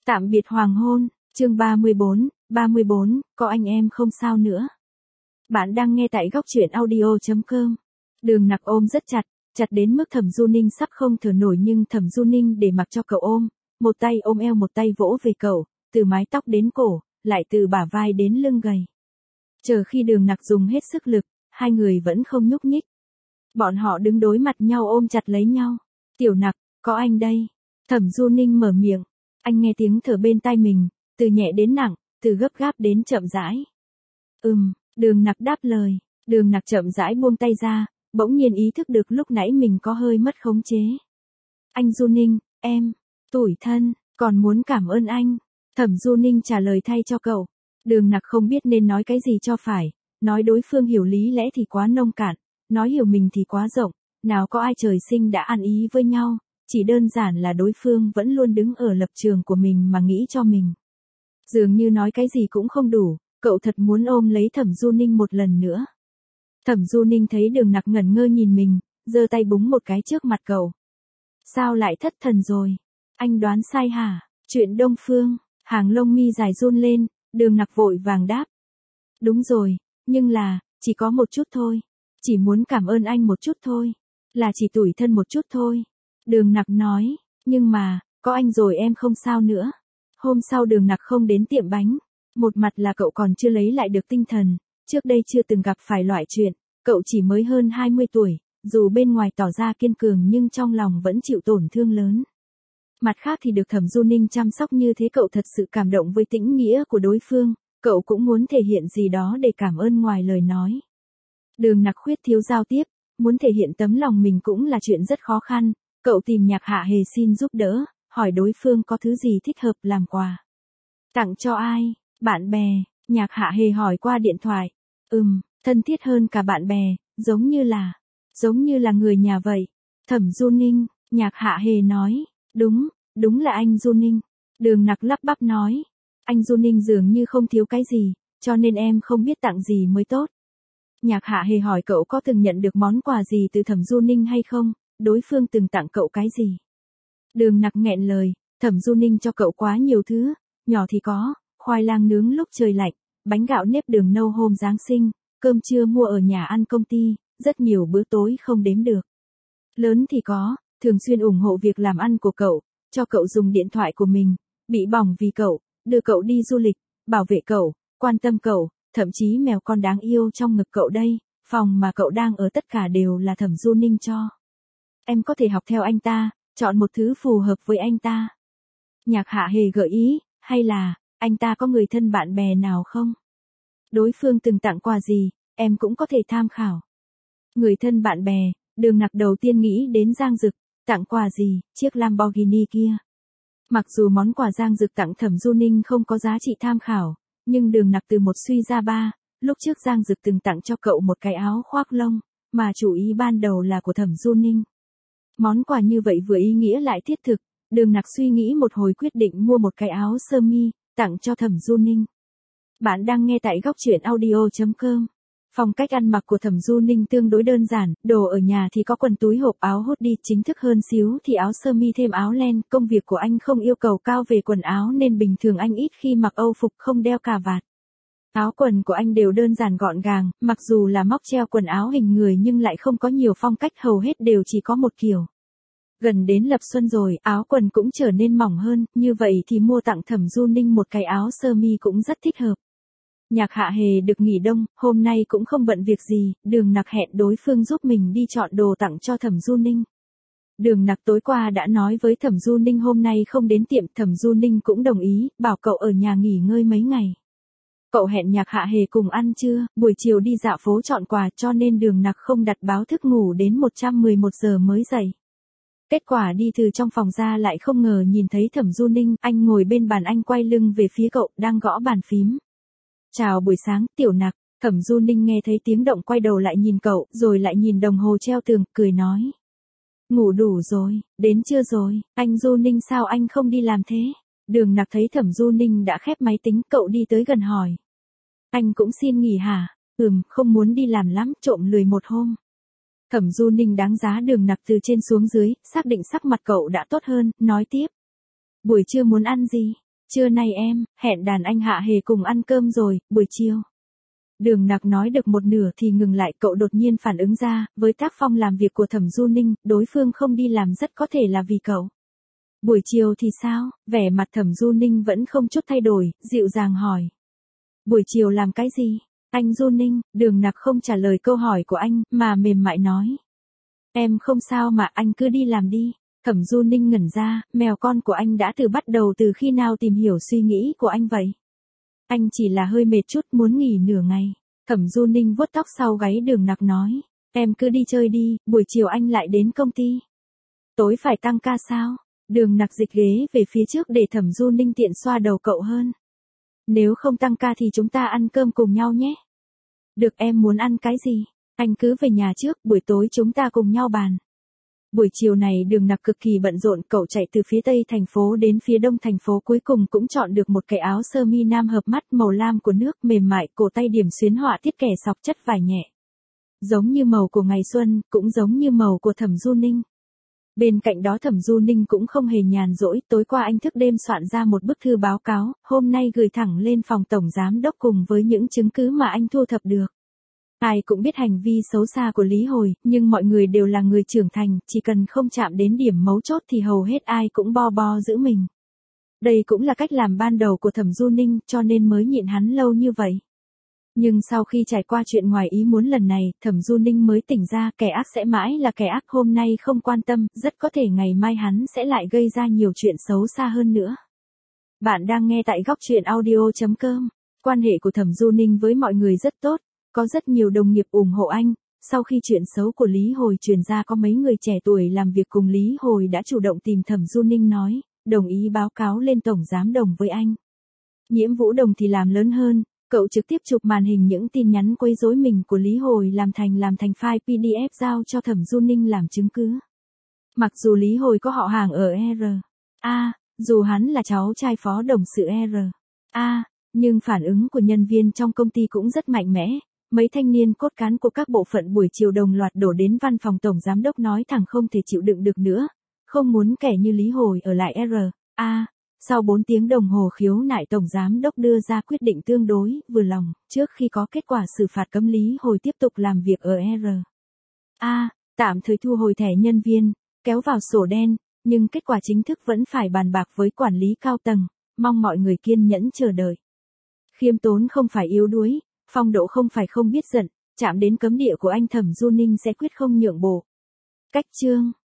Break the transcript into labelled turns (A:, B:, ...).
A: Tạm biệt hoàng hôn, chương 34, có anh em không sao nữa. Bạn đang nghe tại góc truyện audio.com. Đường Nặc ôm rất chặt, chặt đến mức Thẩm Du Ninh sắp không thở nổi, nhưng Thẩm Du Ninh để mặc cho cậu ôm, một tay ôm eo một tay vỗ về cậu, từ mái tóc đến cổ, lại từ bả vai đến lưng gầy. Chờ khi Đường Nặc dùng hết sức lực, hai người vẫn không nhúc nhích. Bọn họ đứng đối mặt nhau ôm chặt lấy nhau. Tiểu Nặc, có anh đây. Thẩm Du Ninh mở miệng. Anh nghe tiếng thở bên tai mình, từ nhẹ đến nặng, từ gấp gáp đến chậm rãi. Đường Nặc đáp lời. Đường Nặc chậm rãi buông tay ra, bỗng nhiên ý thức được lúc nãy mình có hơi mất khống chế. Anh Du Ninh, em, tủi thân, còn muốn cảm ơn anh. Thẩm Du Ninh trả lời thay cho cậu. Đường Nặc không biết nên nói cái gì cho phải, nói đối phương hiểu lý lẽ thì quá nông cạn, nói hiểu mình thì quá rộng, nào có ai trời sinh đã ăn ý với nhau, chỉ đơn giản là đối phương vẫn luôn đứng ở lập trường của mình mà nghĩ cho mình. Dường như nói cái gì cũng không đủ, cậu thật muốn ôm lấy Thẩm Du Ninh một lần nữa. Thẩm Du Ninh thấy Đường Nặc ngẩn ngơ nhìn mình, giơ tay búng một cái trước mặt cậu. Sao lại thất thần rồi? Anh đoán sai hả? Chuyện Đông Phương, hàng lông mi dài run lên, Đường Nặc vội vàng đáp. Đúng rồi, nhưng là, chỉ có một chút thôi. Chỉ muốn cảm ơn anh một chút thôi. Là chỉ tủi thân một chút thôi. Đường Nặc nói, nhưng mà, có anh rồi em không sao nữa. Hôm sau Đường Nặc không đến tiệm bánh. Một mặt là cậu còn chưa lấy lại được tinh thần, trước đây chưa từng gặp phải loại chuyện, cậu chỉ mới hơn 20 tuổi, dù bên ngoài tỏ ra kiên cường nhưng trong lòng vẫn chịu tổn thương lớn. Mặt khác thì được Thẩm Du Ninh chăm sóc như thế, cậu thật sự cảm động với tĩnh nghĩa của đối phương, cậu cũng muốn thể hiện gì đó để cảm ơn ngoài lời nói. Đường Nặc khuyết thiếu giao tiếp, muốn thể hiện tấm lòng mình cũng là chuyện rất khó khăn, cậu tìm Nhạc Hạ Hề xin giúp đỡ, hỏi đối phương có thứ gì thích hợp làm quà. Tặng cho ai? Bạn bè, Nhạc Hạ Hề hỏi qua điện thoại. Thân thiết hơn cả bạn bè, giống như là người nhà vậy. Thẩm Du Ninh, Nhạc Hạ Hề nói, đúng là anh Du Ninh. Đường Nặc lắp bắp nói, anh Du Ninh dường như không thiếu cái gì, cho nên em không biết tặng gì mới tốt. Nhạc Hạ Hề hỏi cậu có từng nhận được món quà gì từ Thẩm Du Ninh hay không, đối phương từng tặng cậu cái gì. Đường Nặc nghẹn lời, Thẩm Du Ninh cho cậu quá nhiều thứ, nhỏ thì có, khoai lang nướng lúc trời lạnh, bánh gạo nếp đường nâu hôm Giáng sinh, cơm trưa mua ở nhà ăn công ty, rất nhiều bữa tối không đếm được. Lớn thì có, thường xuyên ủng hộ việc làm ăn của cậu, cho cậu dùng điện thoại của mình, bị bỏng vì cậu, đưa cậu đi du lịch, bảo vệ cậu, quan tâm cậu, thậm chí mèo con đáng yêu trong ngực cậu đây, phòng mà cậu đang ở tất cả đều là Thẩm Du Ninh cho. Em có thể học theo anh ta, chọn một thứ phù hợp với anh ta. Nhạc Hạ Hề gợi ý, hay là, anh ta có người thân bạn bè nào không? Đối phương từng tặng quà gì, em cũng có thể tham khảo. Người thân bạn bè, Đường Nặc đầu tiên nghĩ đến Giang Dực, tặng quà gì, chiếc Lamborghini kia. Mặc dù món quà Giang Dực tặng Thẩm Du Ninh không có giá trị tham khảo, nhưng Đường Nặc từ một suy ra ba, lúc trước Giang Dực từng tặng cho cậu một cái áo khoác lông, mà chủ ý ban đầu là của Thẩm Du Ninh. Món quà như vậy vừa ý nghĩa lại thiết thực, Đường Nặc suy nghĩ một hồi quyết định mua một cái áo sơ mi, tặng cho Thẩm Du Ninh. Bạn đang nghe tại góc truyện audio.com. Phong cách ăn mặc của Thẩm Du Ninh tương đối đơn giản, đồ ở nhà thì có quần túi hộp áo hoodie, chính thức hơn xíu thì áo sơ mi thêm áo len. Công việc của anh không yêu cầu cao về quần áo nên bình thường anh ít khi mặc âu phục không đeo cà vạt. Áo quần của anh đều đơn giản gọn gàng, mặc dù là móc treo quần áo hình người nhưng lại không có nhiều phong cách, hầu hết đều chỉ có một kiểu. Gần đến lập xuân rồi, áo quần cũng trở nên mỏng hơn, như vậy thì mua tặng Thẩm Du Ninh một cái áo sơ mi cũng rất thích hợp. Nhạc Hạ Hề được nghỉ đông, hôm nay cũng không bận việc gì, Đường Nặc hẹn đối phương giúp mình đi chọn đồ tặng cho Thẩm Du Ninh. Đường Nặc tối qua đã nói với Thẩm Du Ninh hôm nay không đến tiệm, Thẩm Du Ninh cũng đồng ý, bảo cậu ở nhà nghỉ ngơi mấy ngày. Cậu hẹn Nhạc Hạ Hề cùng ăn trưa, buổi chiều đi dạo phố chọn quà, cho nên Đường Nặc không đặt báo thức ngủ đến 111 giờ mới dậy. Kết quả đi từ trong phòng ra lại không ngờ nhìn thấy Thẩm Du Ninh, anh ngồi bên bàn, anh quay lưng về phía cậu, đang gõ bàn phím. Chào buổi sáng, Tiểu Nặc. Thẩm Du Ninh nghe thấy tiếng động quay đầu lại nhìn cậu, rồi lại nhìn đồng hồ treo tường, cười nói. Ngủ đủ rồi, đến trưa rồi, anh Du Ninh sao anh không đi làm thế? Đường Nặc thấy Thẩm Du Ninh đã khép máy tính, cậu đi tới gần hỏi. Anh cũng xin nghỉ hả? Không muốn đi làm lắm, trộm lười một hôm. Thẩm Du Ninh đánh giá Đường Nặc từ trên xuống dưới, xác định sắc mặt cậu đã tốt hơn, nói tiếp. Buổi trưa muốn ăn gì? Trưa nay em, hẹn đàn anh Hạ Hề cùng ăn cơm rồi, buổi chiều. Đường Nặc nói được một nửa thì ngừng lại, cậu đột nhiên phản ứng ra, với tác phong làm việc của Thẩm Du Ninh, đối phương không đi làm rất có thể là vì cậu. Buổi chiều thì sao? Vẻ mặt Thẩm Du Ninh vẫn không chút thay đổi, dịu dàng hỏi. Buổi chiều làm cái gì? Anh Du Ninh, Đường Nặc không trả lời câu hỏi của anh, mà mềm mại nói. Em không sao mà, anh cứ đi làm đi. Thẩm Du Ninh ngẩn ra, mèo con của anh đã bắt đầu từ khi nào tìm hiểu suy nghĩ của anh vậy? Anh chỉ là hơi mệt chút, muốn nghỉ nửa ngày. Thẩm Du Ninh vuốt tóc sau gáy Đường Nặc nói. Em cứ đi chơi đi, buổi chiều anh lại đến công ty. Tối phải tăng ca sao? Đường Nặc dịch ghế về phía trước để Thẩm Du Ninh tiện xoa đầu cậu hơn. Nếu không tăng ca thì chúng ta ăn cơm cùng nhau nhé. Được, em muốn ăn cái gì? Anh cứ về nhà trước, buổi tối chúng ta cùng nhau bàn. Buổi chiều này Đường Nặc cực kỳ bận rộn, cậu chạy từ phía tây thành phố đến phía đông thành phố, cuối cùng cũng chọn được một cái áo sơ mi nam hợp mắt màu lam của nước, mềm mại, cổ tay điểm xuyến họa tiết kẻ sọc chất vải nhẹ. Giống như màu của ngày xuân, cũng giống như màu của Thẩm Du Ninh. Bên cạnh đó Thẩm Du Ninh cũng không hề nhàn rỗi, tối qua anh thức đêm soạn ra một bức thư báo cáo, hôm nay gửi thẳng lên phòng tổng giám đốc cùng với những chứng cứ mà anh thu thập được. Ai cũng biết hành vi xấu xa của Lý Hồi, nhưng mọi người đều là người trưởng thành, chỉ cần không chạm đến điểm mấu chốt thì hầu hết ai cũng bo bo giữ mình. Đây cũng là cách làm ban đầu của Thẩm Du Ninh, cho nên mới nhịn hắn lâu như vậy. Nhưng sau khi trải qua chuyện ngoài ý muốn lần này, Thẩm Du Ninh mới tỉnh ra, kẻ ác sẽ mãi là kẻ ác, hôm nay không quan tâm, rất có thể ngày mai hắn sẽ lại gây ra nhiều chuyện xấu xa hơn nữa. Bạn đang nghe tại góc truyện audio.com. Quan hệ của Thẩm Du Ninh với mọi người rất tốt, có rất nhiều đồng nghiệp ủng hộ anh. Sau khi chuyện xấu của Lý Hồi truyền ra, có mấy người trẻ tuổi làm việc cùng Lý Hồi đã chủ động tìm Thẩm Du Ninh nói, đồng ý báo cáo lên Tổng Giám Đồng với anh. Nhiễm Vũ Đồng thì làm lớn hơn. Cậu trực tiếp chụp màn hình những tin nhắn quấy rối mình của Lý Hồi làm thành file PDF giao cho Thẩm Du Ninh làm chứng cứ. Mặc dù Lý Hồi có họ hàng ở R.A, dù hắn là cháu trai phó đồng sự R.A, nhưng phản ứng của nhân viên trong công ty cũng rất mạnh mẽ. Mấy thanh niên cốt cán của các bộ phận buổi chiều đồng loạt đổ đến văn phòng tổng giám đốc nói thẳng không thể chịu đựng được nữa, không muốn kẻ như Lý Hồi ở lại R.A. Sau 4 tiếng đồng hồ khiếu nại, tổng giám đốc đưa ra quyết định tương đối vừa lòng, trước khi có kết quả xử phạt cấm Lý Hồi tiếp tục làm việc ở R.A, tạm thời thu hồi thẻ nhân viên, kéo vào sổ đen, nhưng kết quả chính thức vẫn phải bàn bạc với quản lý cao tầng, mong mọi người kiên nhẫn chờ đợi. Khiêm tốn không phải yếu đuối, phong độ không phải không biết giận, chạm đến cấm địa của anh Thẩm Du Ninh sẽ quyết không nhượng bộ. Cách chương